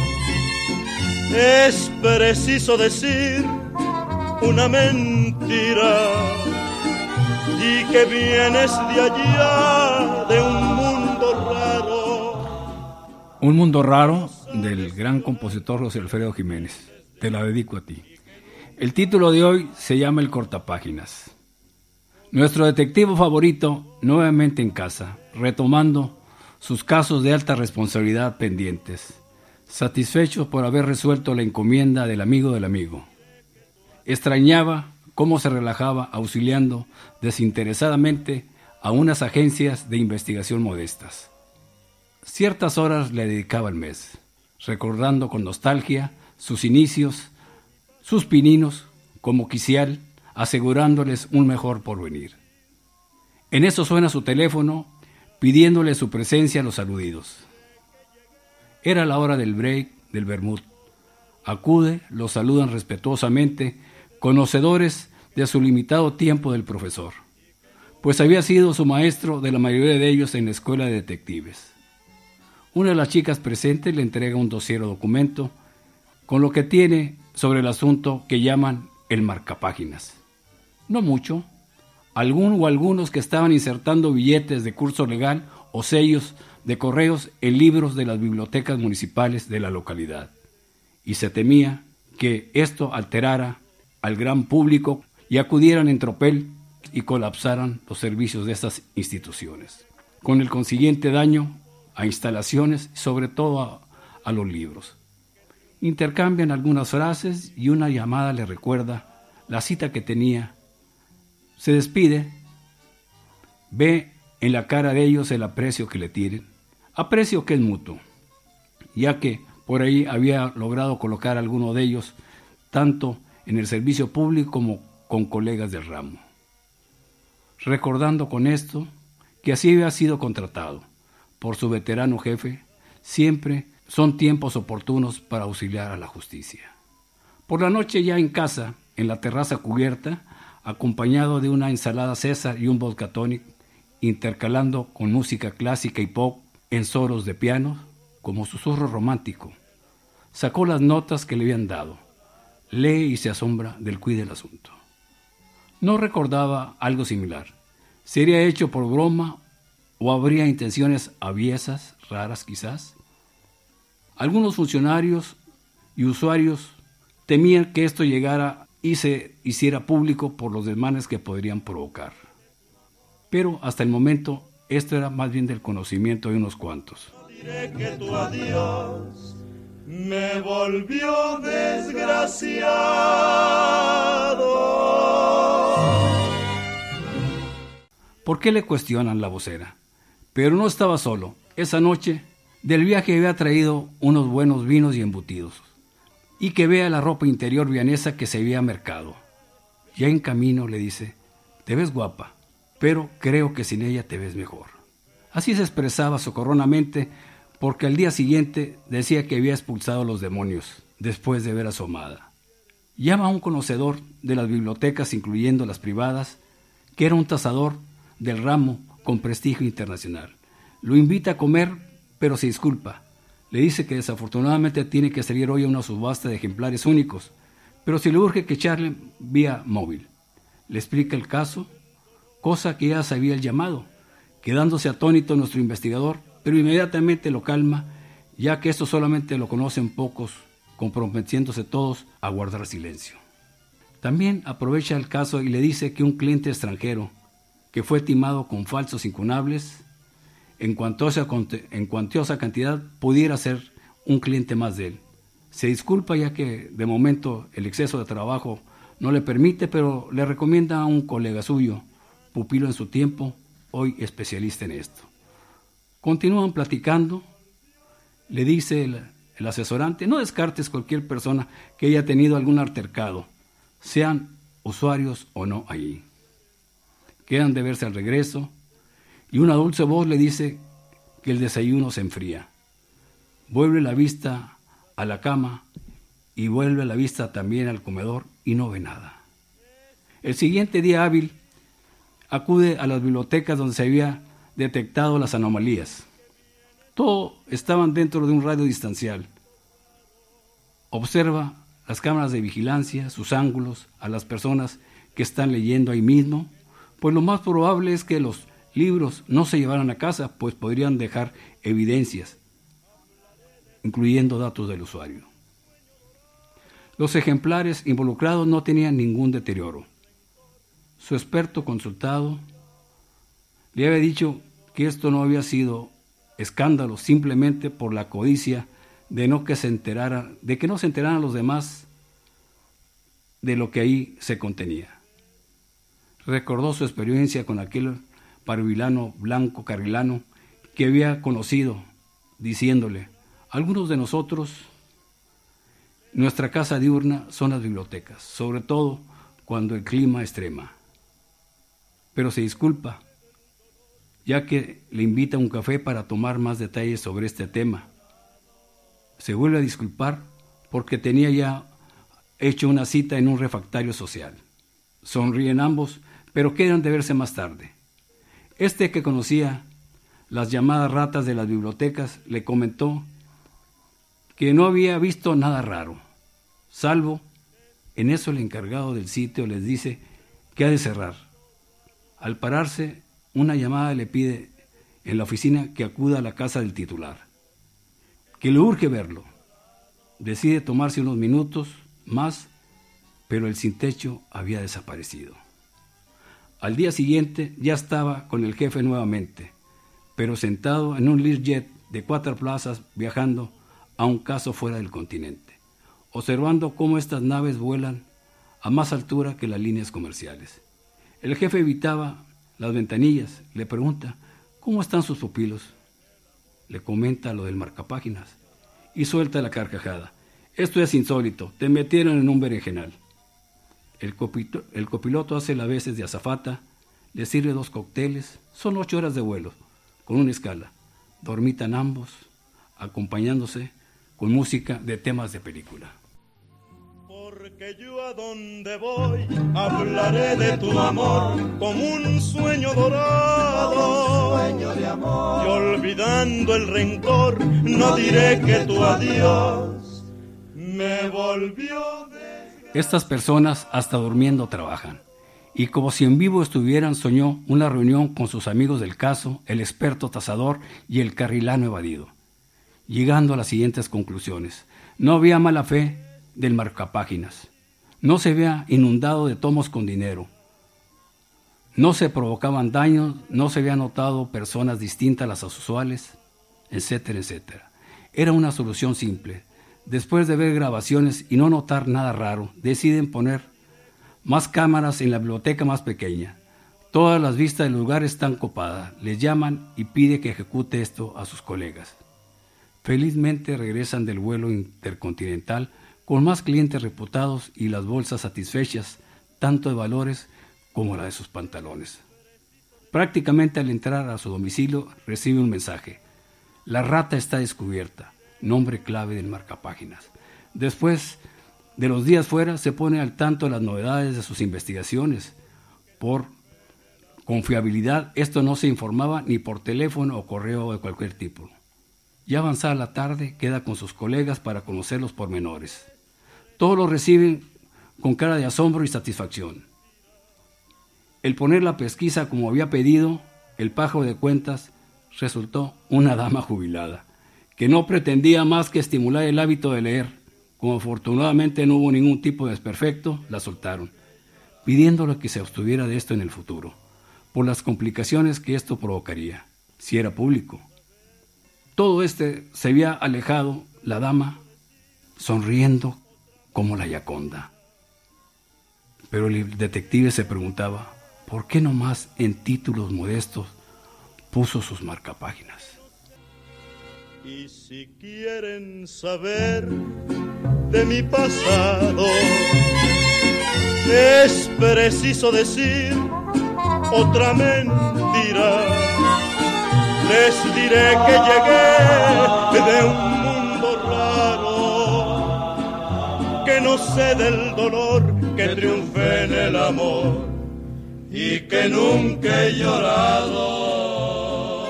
es preciso decir una mentira y que vienes de allá, de un mundo raro. Un mundo raro del gran compositor José Alfredo Jiménez. Te la dedico a ti. El título de hoy se llama El Cortapáginas. Nuestro detective favorito nuevamente en casa, retomando sus casos de alta responsabilidad pendientes, satisfechos por haber resuelto la encomienda del amigo del amigo. Extrañaba cómo se relajaba auxiliando desinteresadamente a unas agencias de investigación modestas. Ciertas horas le dedicaba al mes, recordando con nostalgia sus inicios, sus pininos como quicial, asegurándoles un mejor porvenir. En eso suena su teléfono, pidiéndole su presencia a los aludidos. Era la hora del break del vermut. Acude, los saludan respetuosamente, conocedores de su limitado tiempo del profesor. pues había sido su maestro de la mayoría de ellos en la escuela de detectives. Una de las chicas presentes le entrega un dossier o documento con lo que tiene sobre el asunto que llaman el marcapáginas. No mucho, algunos que estaban insertando billetes de curso legal o sellos de correos en libros de las bibliotecas municipales de la localidad. Y se temía que esto alterara al gran público y acudieran en tropel y colapsaran los servicios de estas instituciones, con el consiguiente daño a instalaciones y sobre todo a los libros. Intercambian algunas frases y una llamada le recuerda la cita que tenía. Se despide, ve en la cara de ellos el aprecio que le tienen, aprecio que es mutuo, ya que por ahí había logrado colocar a alguno de ellos tanto en el servicio público como con colegas del ramo. Recordando con esto que así había sido contratado por su veterano jefe, siempre son tiempos oportunos para auxiliar a la justicia. Por la noche ya en casa, en la terraza cubierta, acompañado de una ensalada César y un vodka tonic, intercalando con música clásica y pop en solos de piano, como susurro romántico, sacó las notas que le habían dado, lee y se asombra del cuid del asunto. No recordaba algo similar. ¿Sería hecho por broma o habría intenciones aviesas, raras quizás? Algunos funcionarios y usuarios temían que esto llegara y se hiciera público por los desmanes que podrían provocar. Pero hasta el momento esto era más bien del conocimiento de unos cuantos. Diré que tu adiós me volvió desgraciado. ¿Por qué le cuestionan la vocera? Pero no estaba solo. Esa noche del viaje había traído unos buenos vinos y embutidos, y que vea la ropa interior vianesa que se había mercado. Ya en camino le dice: te ves guapa, pero creo que sin ella te ves mejor. Así se expresaba socorronamente, porque al día siguiente decía que había expulsado a los demonios, después de ver asomada. Llama a un conocedor de las bibliotecas, incluyendo las privadas, que era un tasador del ramo con prestigio internacional. Lo invita a comer, pero se disculpa. Le dice que desafortunadamente tiene que salir hoy a una subasta de ejemplares únicos, pero si le urge que charle vía móvil. Le explica el caso, cosa que ya sabía el llamado, quedándose atónito nuestro investigador, pero inmediatamente lo calma, ya que esto solamente lo conocen pocos, comprometiéndose todos a guardar silencio. También aprovecha el caso y le dice que un cliente extranjero, que fue timado con falsos incunables, en cuantiosa cantidad, pudiera ser un cliente más de él. Se disculpa ya que de momento el exceso de trabajo no le permite, pero le recomienda a un colega suyo, pupilo en su tiempo, hoy especialista en esto. Continúan platicando. Le dice el asesorante: no descartes cualquier persona que haya tenido algún altercado, sean usuarios o no allí. Quedan de verse al regreso y una dulce voz le dice que el desayuno se enfría. Vuelve la vista a la cama y vuelve la vista también al comedor y no ve nada. El siguiente día hábil acude a las bibliotecas donde se había detectado las anomalías. Todos estaban dentro de un radio distancial. Observa las cámaras de vigilancia, sus ángulos, a las personas que están leyendo ahí mismo, pues lo más probable es que los libros no se llevaran a casa, pues podrían dejar evidencias, incluyendo datos del usuario. Los ejemplares involucrados no tenían ningún deterioro. Su experto consultado le había dicho que esto no había sido escándalo simplemente por la codicia de que no se enteraran los demás de lo que ahí se contenía. Recordó su experiencia con aquel parvilano blanco carrilano que había conocido, diciéndole: algunos de nosotros, nuestra casa diurna son las bibliotecas, sobre todo cuando el clima extrema. Pero se disculpa, ya que le invita a un café para tomar más detalles sobre este tema. Se vuelve a disculpar porque tenía ya hecho una cita en un refectorio social. Sonríen ambos, pero quedan de verse más tarde. Este, que conocía las llamadas ratas de las bibliotecas, le comentó que no había visto nada raro, salvo en eso el encargado del sitio les dice que ha de cerrar. Al pararse, una llamada le pide en la oficina que acuda a la casa del titular, que le urge verlo. Decide tomarse unos minutos más, pero el sin techo había desaparecido. Al día siguiente ya estaba con el jefe nuevamente, pero sentado en un Learjet de 4 plazas viajando a un caso fuera del continente, observando cómo estas naves vuelan a más altura que las líneas comerciales. El jefe evitaba las ventanillas, le pregunta cómo están sus pupilos. Le comenta lo del marcapáginas y suelta la carcajada. Esto es insólito, te metieron en un berenjenal. El copiloto hace las veces de azafata, le sirve 2 cócteles, son 8 horas de vuelo, con una escala. Dormitan ambos, acompañándose con música de temas de película. Porque yo a donde voy hablaré de tu amor como un sueño dorado, un sueño de amor. Y olvidando el rencor no diré que tu adiós me volvió de... Estas personas hasta durmiendo trabajan, y como si en vivo estuvieran soñó una reunión con sus amigos del caso, el experto tasador y el carrilano evadido, llegando a las siguientes conclusiones. No había mala fe del marcapáginas, no se había inundado de tomos con dinero, no se provocaban daños, no se había notado personas distintas a las usuales, etcétera, etcétera. Era una solución simple. Después de ver grabaciones y no notar nada raro, deciden poner más cámaras en la biblioteca más pequeña. Todas las vistas del lugar están copadas, les llaman y pide que ejecute esto a sus colegas. Felizmente regresan del vuelo intercontinental con más clientes reputados y las bolsas satisfechas, tanto de valores como la de sus pantalones. Prácticamente al entrar a su domicilio recibe un mensaje. La rata está descubierta, nombre clave del marcapáginas. Después de los días fuera, se pone al tanto de las novedades de sus investigaciones. Por confiabilidad, esto no se informaba ni por teléfono o correo de cualquier tipo. Ya avanzada la tarde, queda con sus colegas para conocer los pormenores. Todos lo reciben con cara de asombro y satisfacción. El poner la pesquisa como había pedido, el pájaro de cuentas resultó una dama jubilada, que no pretendía más que estimular el hábito de leer. Como afortunadamente no hubo ningún tipo de desperfecto, la soltaron, pidiéndole que se abstuviera de esto en el futuro, por las complicaciones que esto provocaría, si era público. Todo se había alejado, la dama, sonriendo como la Yaconda. Pero el detective se preguntaba, ¿por qué nomás en títulos modestos puso sus marcapáginas? Y si quieren saber de mi pasado, es preciso decir otra mentira. Les diré que llegué de un mundo raro, que no sé del dolor, que triunfé en el amor y que nunca he llorado.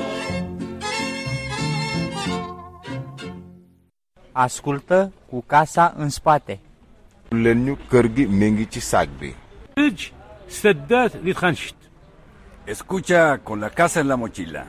Ascultă cu casa în spate. Lenyu kărgi mengi ci sagbe. Escucha con la casa en la mochila.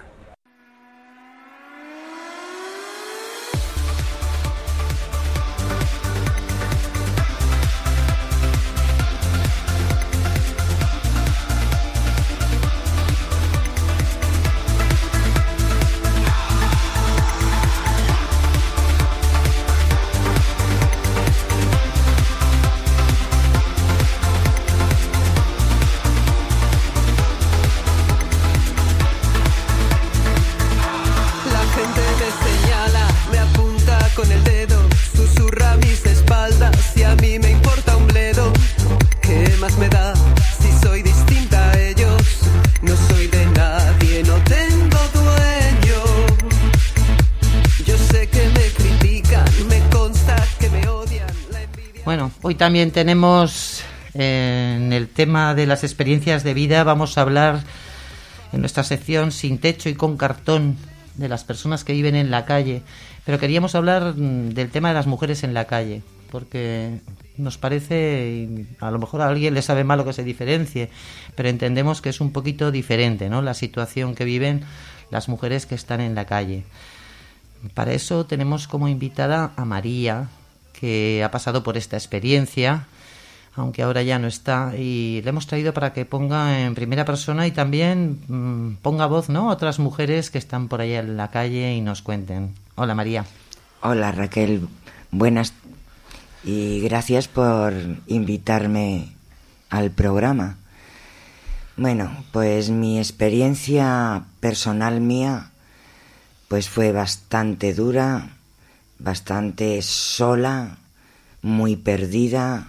Hoy también tenemos en el tema de las experiencias de vida, vamos a hablar en nuestra sección Sin Techo y con Cartón, de las personas que viven en la calle, pero queríamos hablar del tema de las mujeres en la calle, porque nos parece, y a lo mejor a alguien le sabe mal lo que se diferencie, pero entendemos que es un poquito diferente, ¿no?, la situación que viven las mujeres que están en la calle. Para eso tenemos como invitada a María, que ha pasado por esta experiencia, aunque ahora ya no está, y le hemos traído para que ponga en primera persona y también ponga voz, ¿no?, a otras mujeres que están por allá en la calle y nos cuenten. Hola, María. Hola, Raquel. Buenas y gracias por invitarme al programa. Bueno, pues mi experiencia personal mía pues fue bastante dura, bastante sola, muy perdida.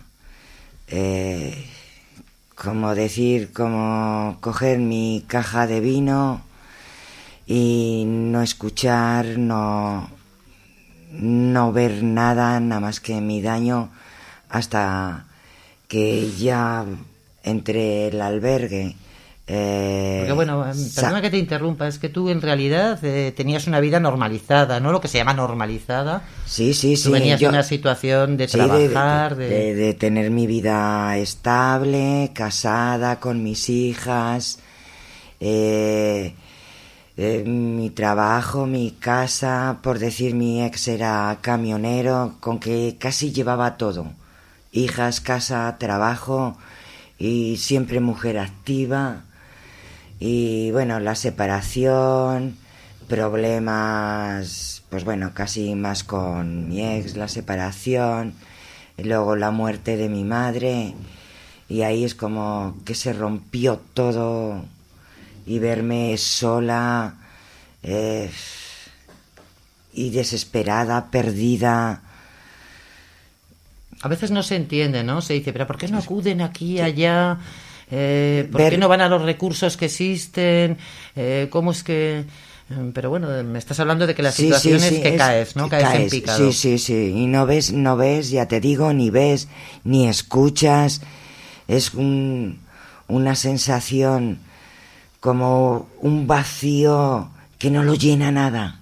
Como coger mi caja de vino y no escuchar, no ver nada más que mi daño, hasta que ya entré el albergue. Porque bueno, perdona que te interrumpa, es que tú en realidad tenías una vida normalizada, ¿no? Lo que se llama normalizada. Sí. Tú venías de una situación de trabajar, de tener mi vida estable, casada, con mis hijas, mi trabajo, mi casa, por decir, mi ex era camionero, con que casi llevaba todo. Hijas, casa, trabajo y siempre mujer activa. Y bueno, la separación, problemas, pues bueno, casi más con mi ex, la separación, y luego la muerte de mi madre, y ahí es como que se rompió todo, y verme sola y desesperada, perdida. A veces no se entiende, ¿no? Se dice, pero ¿por qué no acuden aquí, allá? ¿Por qué no van a los recursos que existen? ¿Cómo es que...? Pero bueno, me estás hablando de que la situación es que caes, ¿no? Caes en picado. Sí. Y no ves, ya te digo, ni ves, ni escuchas. Es una sensación como un vacío que no lo llena nada.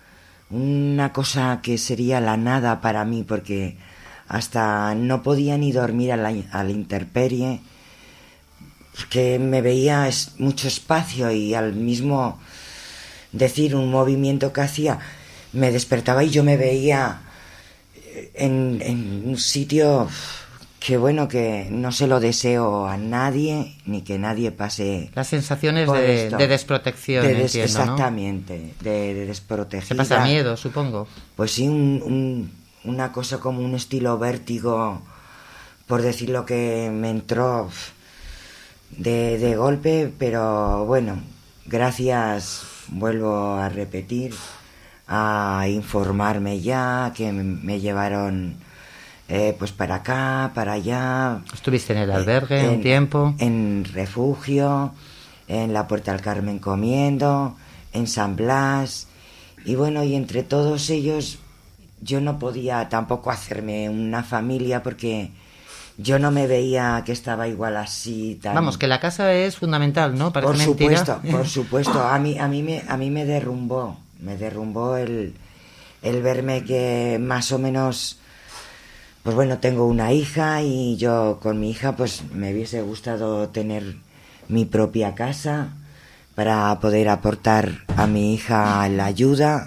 Una cosa que sería la nada para mí, porque hasta no podía ni dormir a la intemperie, que me veía mucho espacio, y al mismo decir un movimiento que hacía me despertaba y yo me veía en un sitio que bueno, que no se lo deseo a nadie, ni que nadie pase. Las sensaciones de desprotección, entiendo, exactamente, ¿no? de desprotegida. Se pasa miedo, supongo. Pues sí, una cosa como un estilo vértigo, por decirlo, que me entró de golpe, pero bueno, gracias, vuelvo a repetir, a informarme ya, que me llevaron pues para acá, para allá. ¿Estuviste en el albergue un tiempo? En refugio, en la Puerta del Carmen comiendo, en San Blas, y bueno, y entre todos ellos yo no podía tampoco hacerme una familia, porque yo no me veía que estaba igual así tan... Vamos, que la casa es fundamental, ¿no? Parece mentira. Por supuesto. A mí me derrumbó el verme que más o menos, pues bueno, tengo una hija, y yo con mi hija pues me hubiese gustado tener mi propia casa para poder aportar a mi hija la ayuda.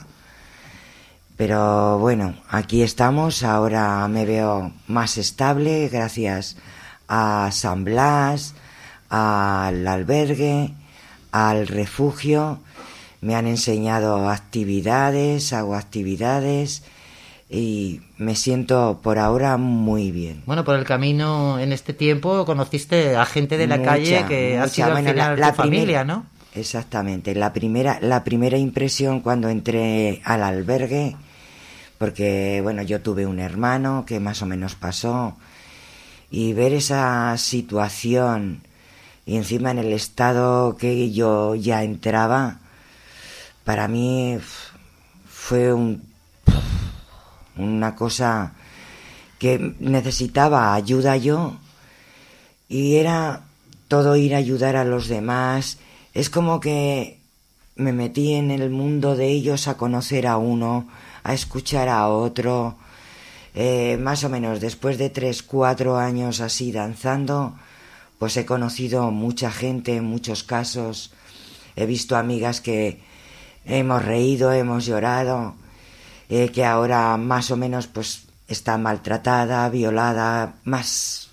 Pero bueno, aquí estamos, ahora me veo más estable gracias a San Blas, al albergue, al refugio. Me han enseñado actividades, hago actividades y me siento por ahora muy bien. Bueno, por el camino en este tiempo conociste a gente de la calle que ha sido al final tu familia, ¿no? Exactamente, la primera impresión cuando entré al albergue, porque bueno, yo tuve un hermano que más o menos pasó, y ver esa situación y encima en el estado que yo ya entraba, para mí fue una cosa que necesitaba ayuda yo, y era todo ir a ayudar a los demás, es como que me metí en el mundo de ellos, a conocer a uno, a escuchar a otro. Más o menos después de 3-4 años así danzando, pues he conocido mucha gente, muchos casos. He visto amigas que hemos reído, hemos llorado, que ahora más o menos pues está maltratada, violada, más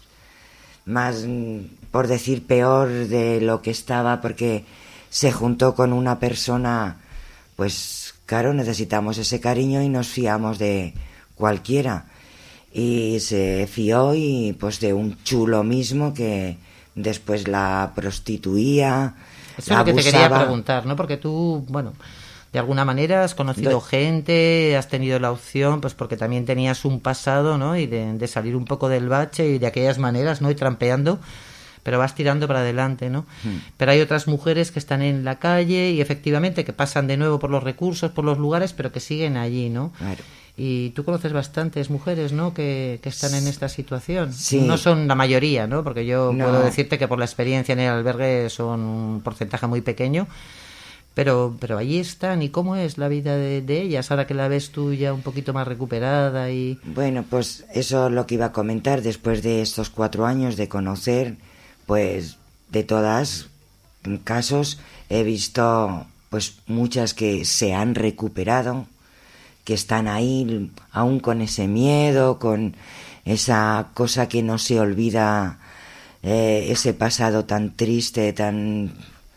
por decir peor de lo que estaba, porque se juntó con una persona, pues claro, necesitamos ese cariño y nos fiamos de cualquiera. Y se fió y pues de un chulo mismo que después la prostituía. Eso es lo que te quería preguntar, ¿no? Porque tú, bueno, de alguna manera has conocido gente, has tenido la opción, pues porque también tenías un pasado, ¿no? Y de salir un poco del bache y de aquellas maneras, ¿no? Y trampeando, pero vas tirando para adelante, ¿no? Pero hay otras mujeres que están en la calle y efectivamente que pasan de nuevo por los recursos, por los lugares, pero que siguen allí, ¿no? Claro. Y tú conoces bastantes mujeres, ¿no? Que están en esta situación. Sí. No son la mayoría, ¿no? Porque yo No. puedo decirte que por la experiencia en el albergue son un porcentaje muy pequeño. Pero allí están. ¿Y cómo es la vida de ellas ahora que la ves tú ya un poquito más recuperada? Y bueno, pues eso es lo que iba a comentar. Después de estos 4 años de conocer, pues de todas casos he visto pues muchas que se han recuperado, que están ahí aún con ese miedo, con esa cosa que no se olvida, ese pasado tan triste, tan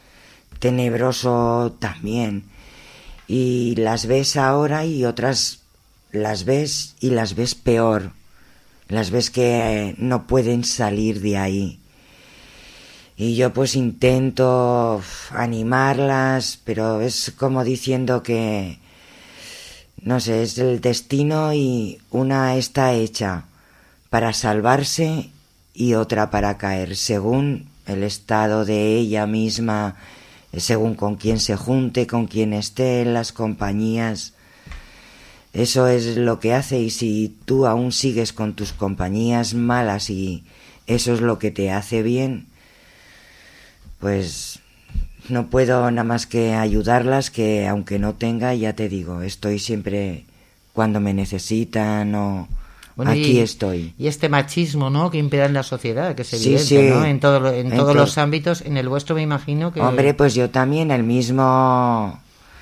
tenebroso también. Y las ves ahora y otras las ves y las ves peor. Las ves que no pueden salir de ahí. Y yo pues intento animarlas, pero es como diciendo que no sé, es el destino y una está hecha para salvarse y otra para caer, según el estado de ella misma, según con quién se junte, con quién esté, en las compañías. Eso es lo que hace, y si tú aún sigues con tus compañías malas y eso es lo que te hace bien, pues no puedo nada más que ayudarlas, que aunque no tenga, ya te digo, estoy siempre cuando me necesitan o bueno, aquí estoy. Y este machismo, ¿no?, que impera en la sociedad, que es evidente, sí, ¿no? En todos los ámbitos, en el vuestro me imagino que... Hombre, pues yo también, el mismo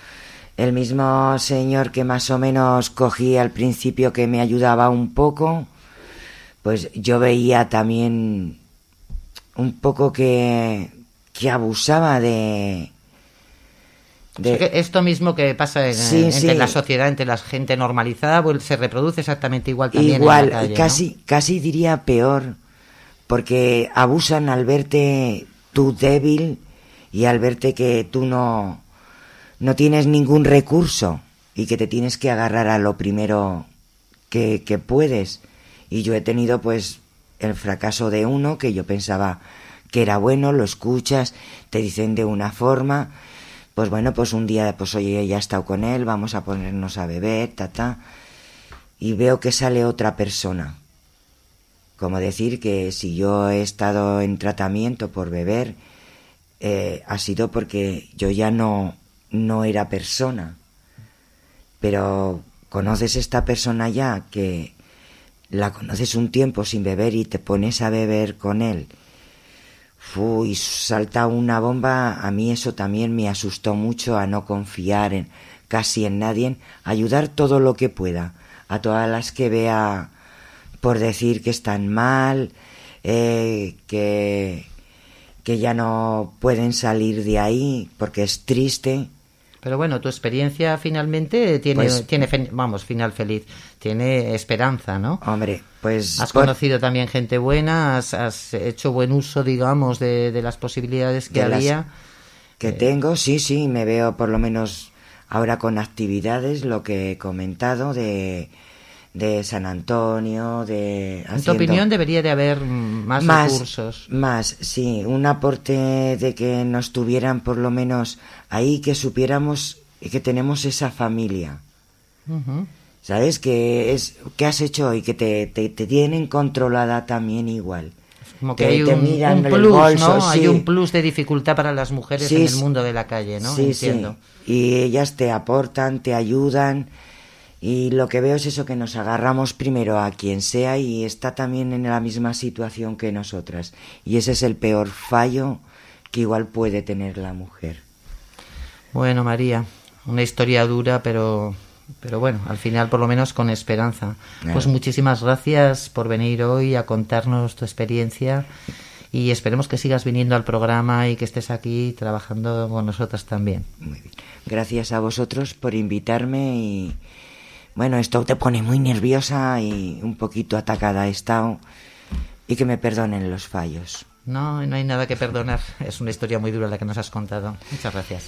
señor que más o menos cogí al principio, que me ayudaba un poco, pues yo veía también un poco que abusaba de... O sea, que esto mismo que pasa entre la sociedad, entre la gente normalizada, pues se reproduce exactamente igual también en la calle, casi diría peor, porque abusan al verte tú débil y al verte que tú no tienes ningún recurso y que te tienes que agarrar a lo primero que puedes. Y yo he tenido pues el fracaso de uno que yo pensaba que era bueno, lo escuchas, te dicen de una forma, pues bueno, pues un día, pues oye, ya he estado con él, vamos a ponernos a beber, y veo que sale otra persona. Como decir que si yo he estado en tratamiento por beber, ha sido porque yo ya no era persona. Pero conoces esta persona ya, que la conoces un tiempo sin beber y te pones a beber con él, y salta una bomba. A mí eso también me asustó mucho, a no confiar casi en nadie, ayudar todo lo que pueda a todas las que vea, por decir que están mal, que ya no pueden salir de ahí porque es triste. Pero bueno, tu experiencia finalmente tiene final feliz, tiene esperanza, ¿no? Hombre, pues... Has conocido también gente buena, has hecho buen uso, digamos, de las posibilidades que había. Que tengo, sí, me veo por lo menos ahora con actividades, lo que he comentado de San Antonio, En tu opinión debería de haber más recursos. Sí, un aporte de que nos tuvieran por lo menos ahí, que supiéramos que tenemos esa familia. Uh-huh. ¿Sabes? Que has hecho hoy, que te tienen controlada también igual. Como que hay te un miran el plus, bolso, ¿no? sí. Hay un plus de dificultad para las mujeres Sí, en el mundo de la calle, ¿no? Sí, Entiendo. sí. Y ellas te aportan, te ayudan. Y lo que veo es eso, que nos agarramos primero a quien sea y está también en la misma situación que nosotras. Y ese es el peor fallo que igual puede tener la mujer. Bueno, María, una historia dura, pero bueno, al final por lo menos con esperanza. Claro. Pues muchísimas gracias por venir hoy a contarnos tu experiencia y esperemos que sigas viniendo al programa y que estés aquí trabajando con nosotras también. Muy bien. Gracias a vosotros por invitarme y... Bueno, esto te pone muy nerviosa y un poquito atacada he estado, y que me perdonen los fallos. No, no hay nada que perdonar. Es una historia muy dura la que nos has contado. Muchas gracias.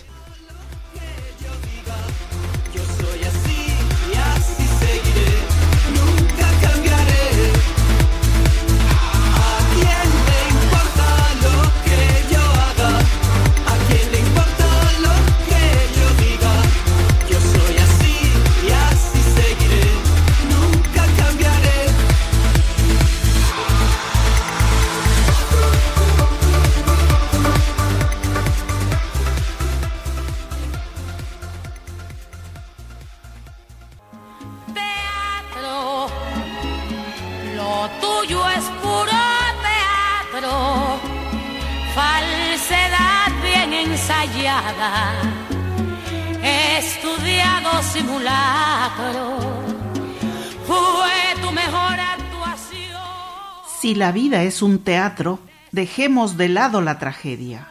Estudiado simulacro, fue tu mejor actuación. Si la vida es un teatro, dejemos de lado la tragedia.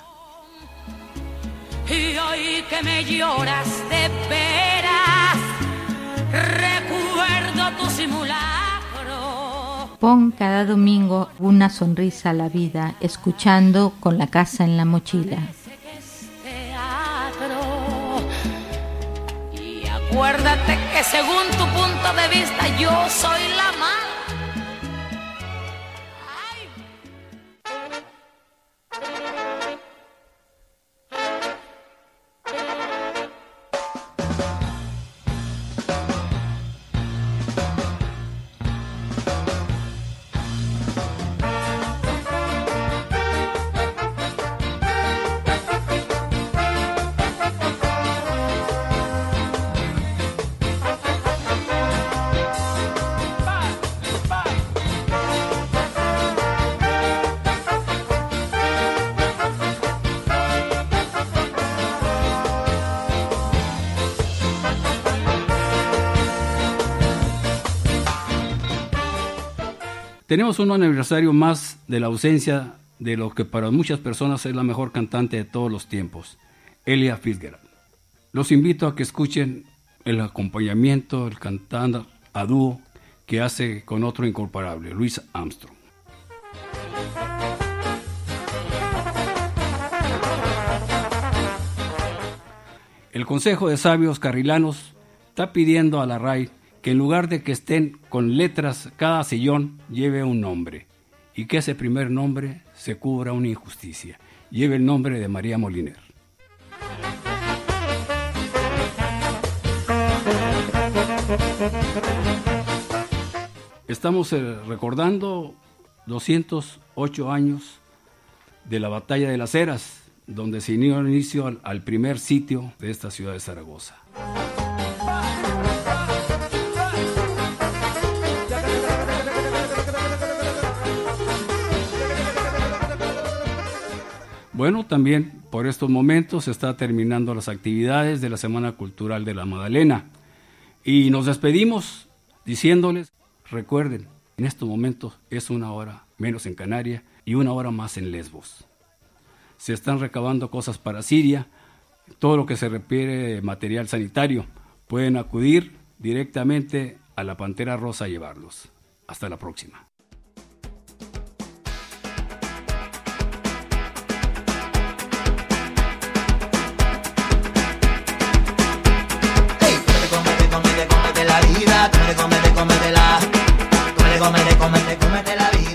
Y hoy que me lloras de veras, recuerdo tu simulacro. Pon cada domingo una sonrisa a la vida, escuchando Con la casa en la mochila. Acuérdate que según tu punto de vista yo soy la mala. Tenemos un aniversario más de la ausencia de lo que para muchas personas es la mejor cantante de todos los tiempos, Ella Fitzgerald. Los invito a que escuchen el acompañamiento, el cantando a dúo que hace con otro incomparable, Louis Armstrong. El Consejo de Sabios Carrilanos está pidiendo a la RAI que en lugar de que estén con letras cada sillón lleve un nombre y que ese primer nombre se cubra una injusticia. Lleve el nombre de María Moliner. Estamos recordando 208 años de la Batalla de las Heras, donde se dio inicio al primer sitio de esta ciudad de Zaragoza. Bueno, también por estos momentos se está terminando las actividades de la Semana Cultural de la Magdalena. Y nos despedimos diciéndoles, recuerden, en estos momentos es 1 hora menos en Canarias y 1 hora más en Lesbos. Se están recabando cosas para Siria, todo lo que se refiere a material sanitario. Pueden acudir directamente a la Pantera Rosa a llevarlos. Hasta la próxima. Cómete la vida.